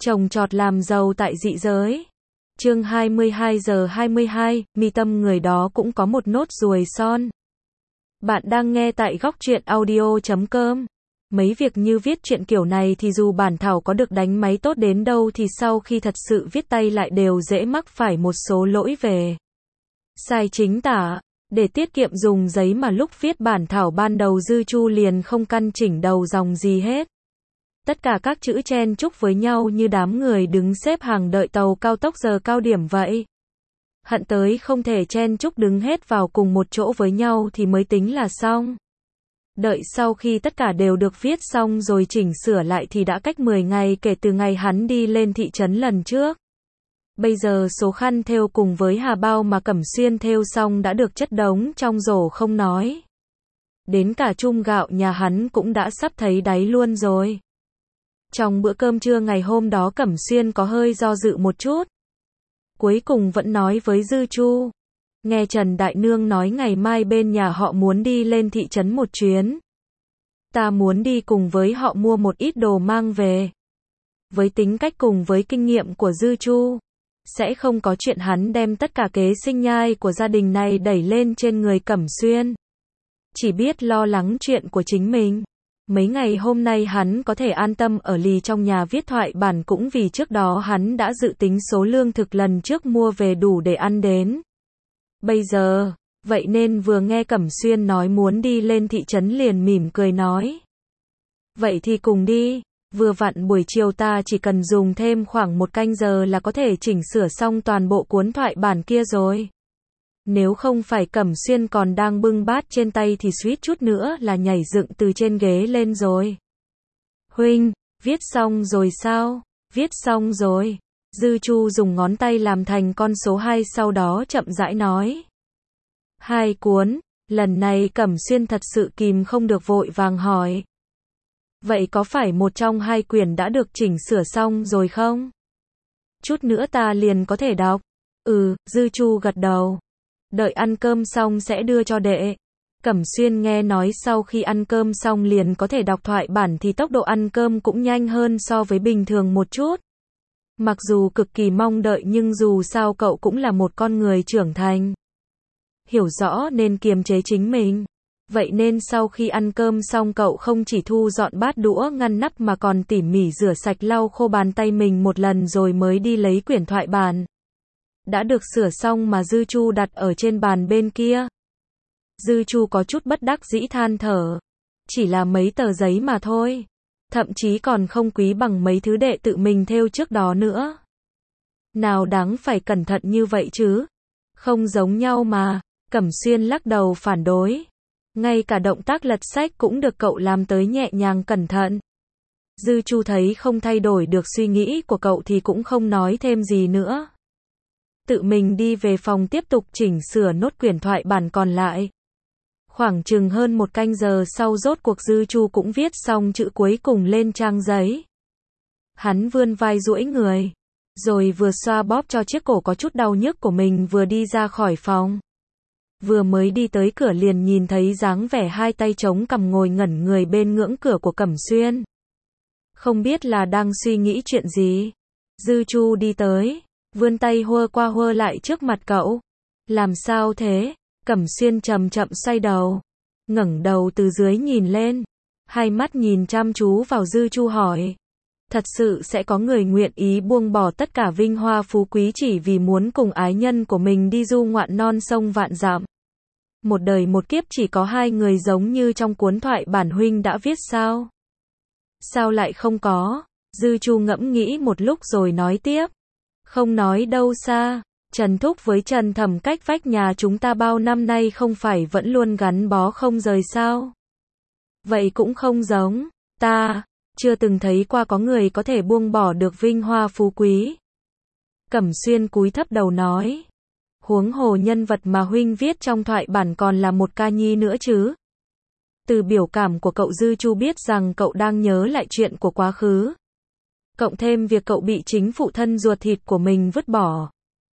Trồng trọt làm giàu tại dị giới. Chương 22 giờ 22, mi tâm người đó cũng có một nốt ruồi son. Bạn đang nghe tại góc truyện audio.com. Mấy việc như viết truyện kiểu này thì dù bản thảo có được đánh máy tốt đến đâu thì sau khi thật sự viết tay lại đều dễ mắc phải một số lỗi về sai chính tả. Để tiết kiệm dùng giấy mà lúc viết bản thảo ban đầu Dư Chu liền không căn chỉnh đầu dòng gì hết. Tất cả các chữ chen chúc với nhau như đám người đứng xếp hàng đợi tàu cao tốc giờ cao điểm vậy. Hận tới không thể chen chúc đứng hết vào cùng một chỗ với nhau thì mới tính là xong. Đợi sau khi tất cả đều được viết xong rồi chỉnh sửa lại thì đã cách 10 ngày kể từ ngày hắn đi lên thị trấn lần trước. Bây giờ số khăn thêu cùng với hà bao mà Cẩm Xuyên thêu xong đã được chất đống trong rổ không nói. Đến cả chum gạo nhà hắn cũng đã sắp thấy đáy luôn rồi. Trong bữa cơm trưa ngày hôm đó Cẩm Xuyên có hơi do dự một chút. Cuối cùng vẫn nói với Dư Chu. Nghe Trần Đại Nương nói ngày mai bên nhà họ muốn đi lên thị trấn một chuyến. Ta muốn đi cùng với họ mua một ít đồ mang về. Với tính cách cùng với kinh nghiệm của Dư Chu, sẽ không có chuyện hắn đem tất cả kế sinh nhai của gia đình này đẩy lên trên người Cẩm Xuyên. Chỉ biết lo lắng chuyện của chính mình. Mấy ngày hôm nay hắn có thể an tâm ở lì trong nhà viết thoại bản cũng vì trước đó hắn đã dự tính số lương thực lần trước mua về đủ để ăn đến bây giờ, vậy nên vừa nghe Cẩm Xuyên nói muốn đi lên thị trấn liền mỉm cười nói. Vậy thì cùng đi, vừa vặn buổi chiều ta chỉ cần dùng thêm khoảng 1 canh giờ là có thể chỉnh sửa xong toàn bộ cuốn thoại bản kia rồi. Nếu không phải Cẩm Xuyên còn đang bưng bát trên tay thì suýt chút nữa là nhảy dựng từ trên ghế lên rồi. Huynh, viết xong rồi sao? Viết xong rồi. Dư Chu dùng ngón tay làm thành con số 2 sau đó chậm rãi nói. 2 cuốn, lần này Cẩm Xuyên thật sự kìm không được vội vàng hỏi. Vậy có phải một trong 2 quyển đã được chỉnh sửa xong rồi không? Chút nữa ta liền có thể đọc. Dư Chu gật đầu. Đợi ăn cơm xong sẽ đưa cho đệ. Cẩm Xuyên nghe nói sau khi ăn cơm xong liền có thể đọc thoại bản thì tốc độ ăn cơm cũng nhanh hơn so với bình thường một chút. Mặc dù cực kỳ mong đợi nhưng dù sao cậu cũng là một con người trưởng thành. Hiểu rõ nên kiềm chế chính mình. Vậy nên sau khi ăn cơm xong cậu không chỉ thu dọn bát đũa ngăn nắp mà còn tỉ mỉ rửa sạch lau khô bàn tay mình một lần rồi mới đi lấy quyển thoại bản. Đã được sửa xong mà Dư Chu đặt ở trên bàn bên kia. Dư Chu có chút bất đắc dĩ than thở. Chỉ là mấy tờ giấy mà thôi. Thậm chí còn không quý bằng mấy thứ đệ tự mình thêu trước đó nữa. Nào đáng phải cẩn thận như vậy chứ. Không giống nhau mà. Cẩm Xuyên lắc đầu phản đối. Ngay cả động tác lật sách cũng được cậu làm tới nhẹ nhàng cẩn thận. Dư Chu thấy không thay đổi được suy nghĩ của cậu thì cũng không nói thêm gì nữa. Tự mình đi về phòng tiếp tục chỉnh sửa nốt quyển thoại bản còn lại. Khoảng chừng hơn 1 canh giờ sau rốt cuộc Dư Chu cũng viết xong chữ cuối cùng lên trang giấy. Hắn vươn vai duỗi người, rồi vừa xoa bóp cho chiếc cổ có chút đau nhức của mình vừa đi ra khỏi phòng. Vừa mới đi tới cửa liền nhìn thấy dáng vẻ 2 tay chống cằm ngồi ngẩn người bên ngưỡng cửa của Cẩm Xuyên. Không biết là đang suy nghĩ chuyện gì. Dư Chu đi tới, vươn tay hơ qua hơ lại trước mặt cậu. Làm sao thế? Cẩm Xuyên chậm chậm xoay đầu, ngẩng đầu từ dưới nhìn lên, 2 mắt nhìn chăm chú vào Dư Chu hỏi. Thật sự sẽ có người nguyện ý buông bỏ tất cả vinh hoa phú quý chỉ vì muốn cùng ái nhân của mình đi du ngoạn non sông vạn dặm? Một đời một kiếp chỉ có 2 người giống như trong cuốn thoại bản huynh đã viết sao? Sao lại không có? Dư Chu ngẫm nghĩ một lúc rồi nói tiếp. Không nói đâu xa. Trần Thúc với Trần Thẩm cách vách nhà chúng ta bao năm nay không phải vẫn luôn gắn bó không rời sao? Vậy cũng không giống. Ta chưa từng thấy qua có người có thể buông bỏ được vinh hoa phú quý. Cẩm Xuyên cúi thấp đầu nói. Huống hồ nhân vật mà huynh viết trong thoại bản còn là một ca nhi nữa chứ. Từ biểu cảm của cậu Dư Chu biết rằng cậu đang nhớ lại chuyện của quá khứ. Cộng thêm việc cậu bị chính phụ thân ruột thịt của mình vứt bỏ.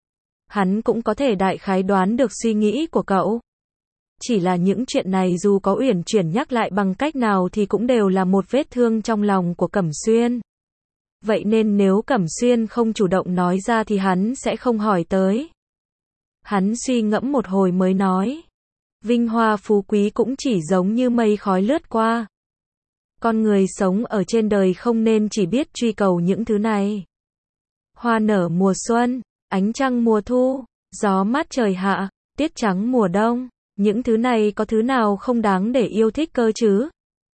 Hắn cũng có thể đại khái đoán được suy nghĩ của cậu. Chỉ là những chuyện này dù có uyển chuyển nhắc lại bằng cách nào thì cũng đều là một vết thương trong lòng của Cẩm Xuyên. Vậy nên nếu Cẩm Xuyên không chủ động nói ra thì hắn sẽ không hỏi tới. Hắn suy ngẫm một hồi mới nói. Vinh hoa phú quý cũng chỉ giống như mây khói lướt qua. Con người sống ở trên đời không nên chỉ biết truy cầu những thứ này. Hoa nở mùa xuân, ánh trăng mùa thu, gió mát trời hạ, tiết trắng mùa đông, những thứ này có thứ nào không đáng để yêu thích cơ chứ?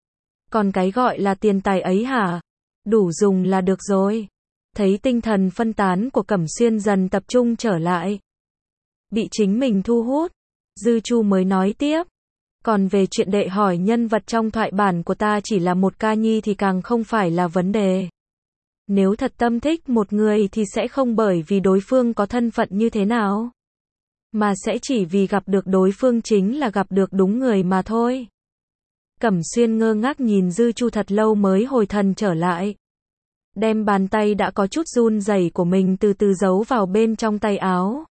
Còn cái gọi là tiền tài ấy hả? Đủ dùng là được rồi. Thấy tinh thần phân tán của Cẩm Xuyên dần tập trung trở lại. Bị chính mình thu hút, Dư Chu mới nói tiếp. Còn về chuyện đệ hỏi nhân vật trong thoại bản của ta chỉ là một ca nhi thì càng không phải là vấn đề. Nếu thật tâm thích một người thì sẽ không bởi vì đối phương có thân phận như thế nào, mà sẽ chỉ vì gặp được đối phương chính là gặp được đúng người mà thôi. Cẩm Xuyên ngơ ngác nhìn Dư Chu thật lâu mới hồi thần trở lại. Đem bàn tay đã có chút run rẩy của mình từ từ giấu vào bên trong tay áo.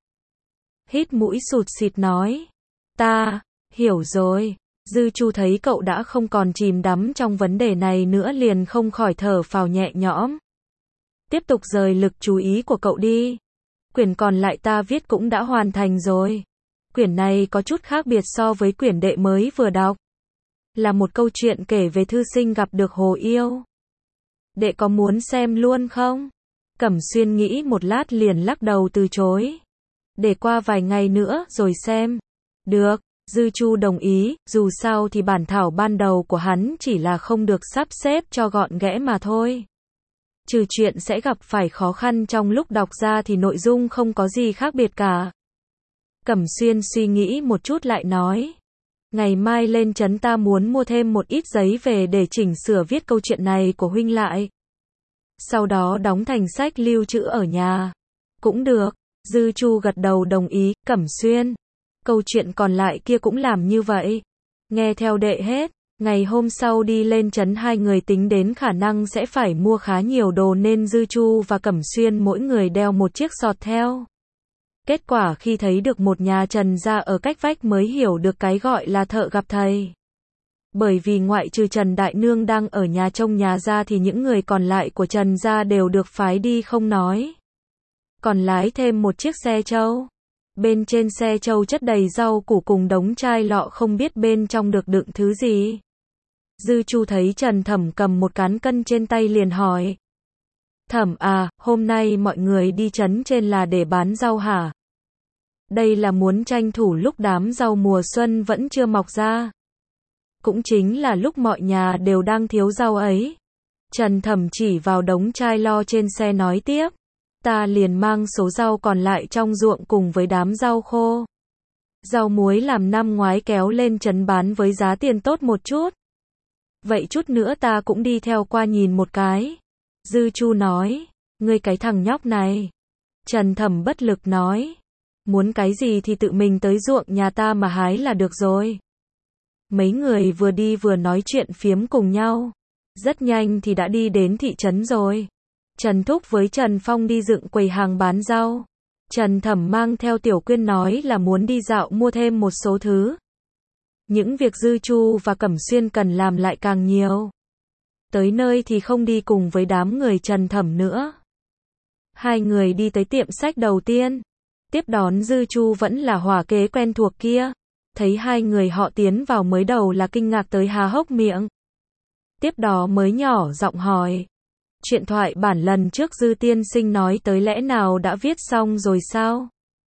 Hít mũi sụt sịt nói. Ta, hiểu rồi. Dư Chu thấy cậu đã không còn chìm đắm trong vấn đề này nữa liền không khỏi thở phào nhẹ nhõm. Tiếp tục rời lực chú ý của cậu đi. Quyển còn lại ta viết cũng đã hoàn thành rồi. Quyển này có chút khác biệt so với quyển đệ mới vừa đọc. Là một câu chuyện kể về thư sinh gặp được hồ yêu. Đệ có muốn xem luôn không? Cẩm Xuyên nghĩ một lát liền lắc đầu từ chối. Để qua vài ngày nữa rồi xem. Được, Dư Chu đồng ý, dù sao thì bản thảo ban đầu của hắn chỉ là không được sắp xếp cho gọn ghẽ mà thôi. Trừ chuyện sẽ gặp phải khó khăn trong lúc đọc ra thì nội dung không có gì khác biệt cả. Cẩm Xuyên suy nghĩ một chút lại nói. Ngày mai lên trấn ta muốn mua thêm một ít giấy về để chỉnh sửa viết câu chuyện này của huynh lại. Sau đó đóng thành sách lưu trữ ở nhà. Cũng được, Dư Chu gật đầu đồng ý, Cẩm Xuyên. Câu chuyện còn lại kia cũng làm như vậy. Nghe theo đệ hết. Ngày hôm sau đi lên trấn hai người tính đến khả năng sẽ phải mua khá nhiều đồ nên Dư Chu và Cẩm Xuyên mỗi người đeo một chiếc sọt theo. Kết quả khi thấy được một nhà Trần gia ở cách vách mới hiểu được cái gọi là thợ gặp thầy. Bởi vì ngoại trừ Trần Đại Nương đang ở nhà trông nhà ra thì những người còn lại của Trần gia đều được phái đi không nói. Còn lái thêm một chiếc xe trâu. Bên trên xe trâu chất đầy rau củ cùng đống chai lọ không biết bên trong được đựng thứ gì. Dư Chu thấy Trần Thẩm cầm một cán cân trên tay liền hỏi. Thẩm à, hôm nay mọi người đi trấn trên là để bán rau hả? Đây là muốn tranh thủ lúc đám rau mùa xuân vẫn chưa mọc ra. Cũng chính là lúc mọi nhà đều đang thiếu rau ấy. Trần Thẩm chỉ vào đống chai lo trên xe nói tiếp. Ta liền mang số rau còn lại trong ruộng cùng với đám rau khô. Rau muối làm năm ngoái kéo lên trấn bán với giá tiền tốt một chút. Vậy chút nữa ta cũng đi theo qua nhìn một cái. Dư Chu nói, ngươi cái thằng nhóc này. Trần Thẩm bất lực nói, muốn cái gì thì tự mình tới ruộng nhà ta mà hái là được rồi. Mấy người vừa đi vừa nói chuyện phiếm cùng nhau. Rất nhanh thì đã đi đến thị trấn rồi. Trần Thúc với Trần Phong đi dựng quầy hàng bán rau. Trần Thẩm mang theo Tiểu Quyên nói là muốn đi dạo mua thêm một số thứ. Những việc Dư Chu và Cẩm Xuyên cần làm lại càng nhiều. Tới nơi thì không đi cùng với đám người Trần Thẩm nữa. Hai người đi tới tiệm sách đầu tiên. Tiếp đón Dư Chu vẫn là hỏa kế quen thuộc kia. Thấy hai người họ tiến vào mới đầu là kinh ngạc tới há hốc miệng. Tiếp đó mới nhỏ giọng hỏi. Chuyện thoại bản lần trước Dư tiên sinh nói tới lẽ nào đã viết xong rồi sao?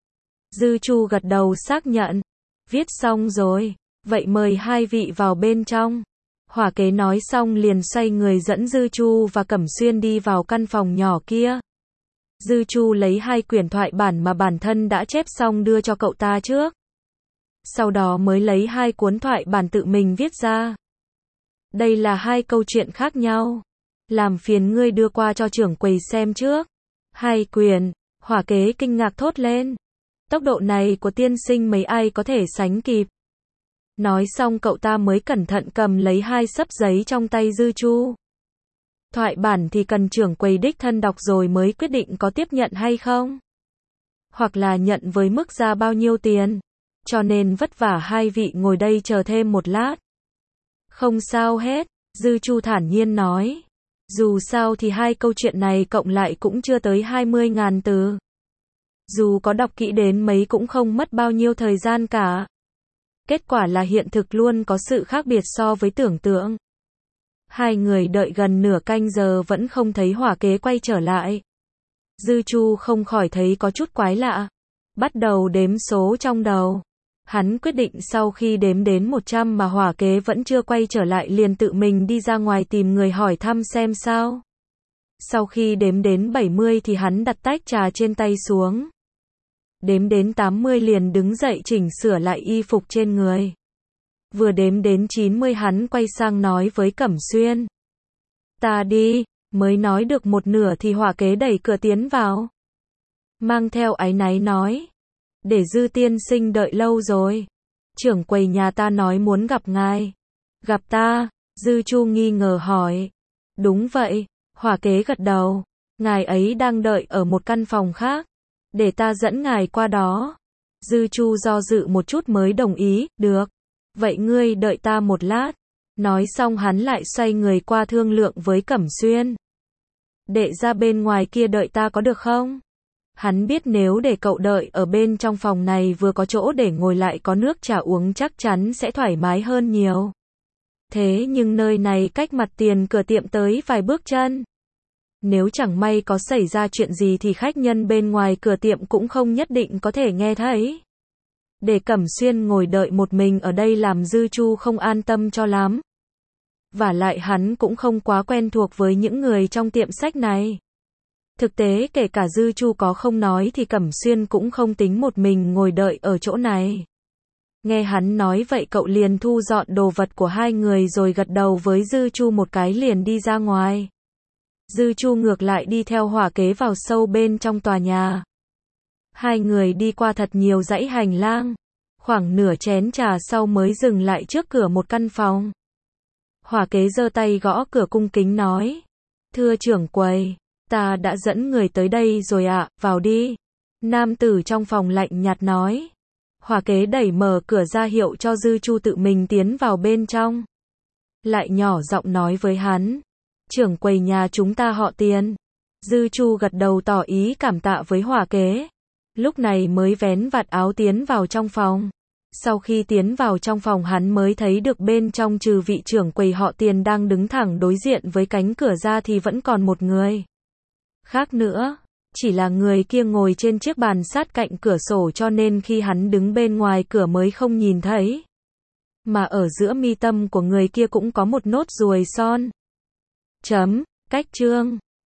Dư Chu gật đầu xác nhận. Viết xong rồi. Vậy mời hai vị vào bên trong. Hỏa kế nói xong liền xoay người dẫn Dư Chu và Cẩm Xuyên đi vào căn phòng nhỏ kia. Dư Chu lấy hai quyển thoại bản mà bản thân đã chép xong đưa cho cậu ta trước. Sau đó mới lấy hai cuốn thoại bản tự mình viết ra. Đây là hai câu chuyện khác nhau. Làm phiền ngươi đưa qua cho trưởng quầy xem trước. Hai quyển, hỏa kế kinh ngạc thốt lên. Tốc độ này của tiên sinh mấy ai có thể sánh kịp. Nói xong cậu ta mới cẩn thận cầm lấy hai xấp giấy trong tay Dư Chu. Thoại bản thì cần trưởng quầy đích thân đọc rồi mới quyết định có tiếp nhận hay không. Hoặc là nhận với mức ra bao nhiêu tiền. Cho nên vất vả hai vị ngồi đây chờ thêm một lát. Không sao hết, Dư Chu thản nhiên nói. Dù sao thì hai câu chuyện này cộng lại cũng chưa tới 20.000 từ. Dù có đọc kỹ đến mấy cũng không mất bao nhiêu thời gian cả. Kết quả là hiện thực luôn có sự khác biệt so với tưởng tượng. Hai người đợi gần nửa canh giờ vẫn không thấy hỏa kế quay trở lại. Dư Chu không khỏi thấy có chút quái lạ. Bắt đầu đếm số trong đầu. Hắn quyết định sau khi đếm đến 100 mà hỏa kế vẫn chưa quay trở lại liền tự mình đi ra ngoài tìm người hỏi thăm xem sao. Sau khi đếm đến 70 thì hắn đặt tách trà trên tay xuống. Đếm đến 80 liền đứng dậy chỉnh sửa lại y phục trên người. Vừa đếm đến 90 hắn quay sang nói với Cẩm Xuyên. Ta đi, mới nói được một nửa thì hỏa kế đẩy cửa tiến vào. Mang theo áy náy nói. Để Dư tiên sinh đợi lâu rồi. Trưởng quầy nhà ta nói muốn gặp ngài. Gặp ta? Dư Chu nghi ngờ hỏi. Đúng vậy, hỏa kế gật đầu. Ngài ấy đang đợi ở một căn phòng khác. Để ta dẫn ngài qua đó. Dư Chu do dự một chút mới đồng ý, được. Vậy ngươi đợi ta một lát. Nói xong hắn lại xoay người qua thương lượng với Cẩm Xuyên. Để ra bên ngoài kia đợi ta có được không? Hắn biết nếu để cậu đợi ở bên trong phòng này vừa có chỗ để ngồi lại có nước trà uống chắc chắn sẽ thoải mái hơn nhiều. Thế nhưng nơi này cách mặt tiền cửa tiệm tới vài bước chân. Nếu chẳng may có xảy ra chuyện gì thì khách nhân bên ngoài cửa tiệm cũng không nhất định có thể nghe thấy. Để Cẩm Xuyên ngồi đợi một mình ở đây làm Dư Chu không an tâm cho lắm. Vả lại hắn cũng không quá quen thuộc với những người trong tiệm sách này. Thực tế kể cả Dư Chu có không nói thì Cẩm Xuyên cũng không tính một mình ngồi đợi ở chỗ này. Nghe hắn nói vậy cậu liền thu dọn đồ vật của hai người rồi gật đầu với Dư Chu một cái liền đi ra ngoài. Dư Chu ngược lại đi theo hỏa kế vào sâu bên trong tòa nhà. Hai người đi qua thật nhiều dãy hành lang. Khoảng nửa chén trà sau mới dừng lại trước cửa một căn phòng. Hỏa kế giơ tay gõ cửa cung kính nói. Thưa trưởng quầy, ta đã dẫn người tới đây rồi ạ, vào đi. Nam tử trong phòng lạnh nhạt nói. Hỏa kế đẩy mở cửa ra hiệu cho Dư Chu tự mình tiến vào bên trong. Lại nhỏ giọng nói với hắn. Trưởng quầy nhà chúng ta họ Tiền. Dư Chu gật đầu tỏ ý cảm tạ với hỏa kế. Lúc này mới vén vạt áo tiến vào trong phòng. Sau khi tiến vào trong phòng hắn mới thấy được bên trong trừ vị trưởng quầy họ Tiền đang đứng thẳng đối diện với cánh cửa ra thì vẫn còn một người. Khác nữa, chỉ là người kia ngồi trên chiếc bàn sát cạnh cửa sổ cho nên khi hắn đứng bên ngoài cửa mới không nhìn thấy. Mà ở giữa mi tâm của người kia cũng có một nốt ruồi son. Cách chương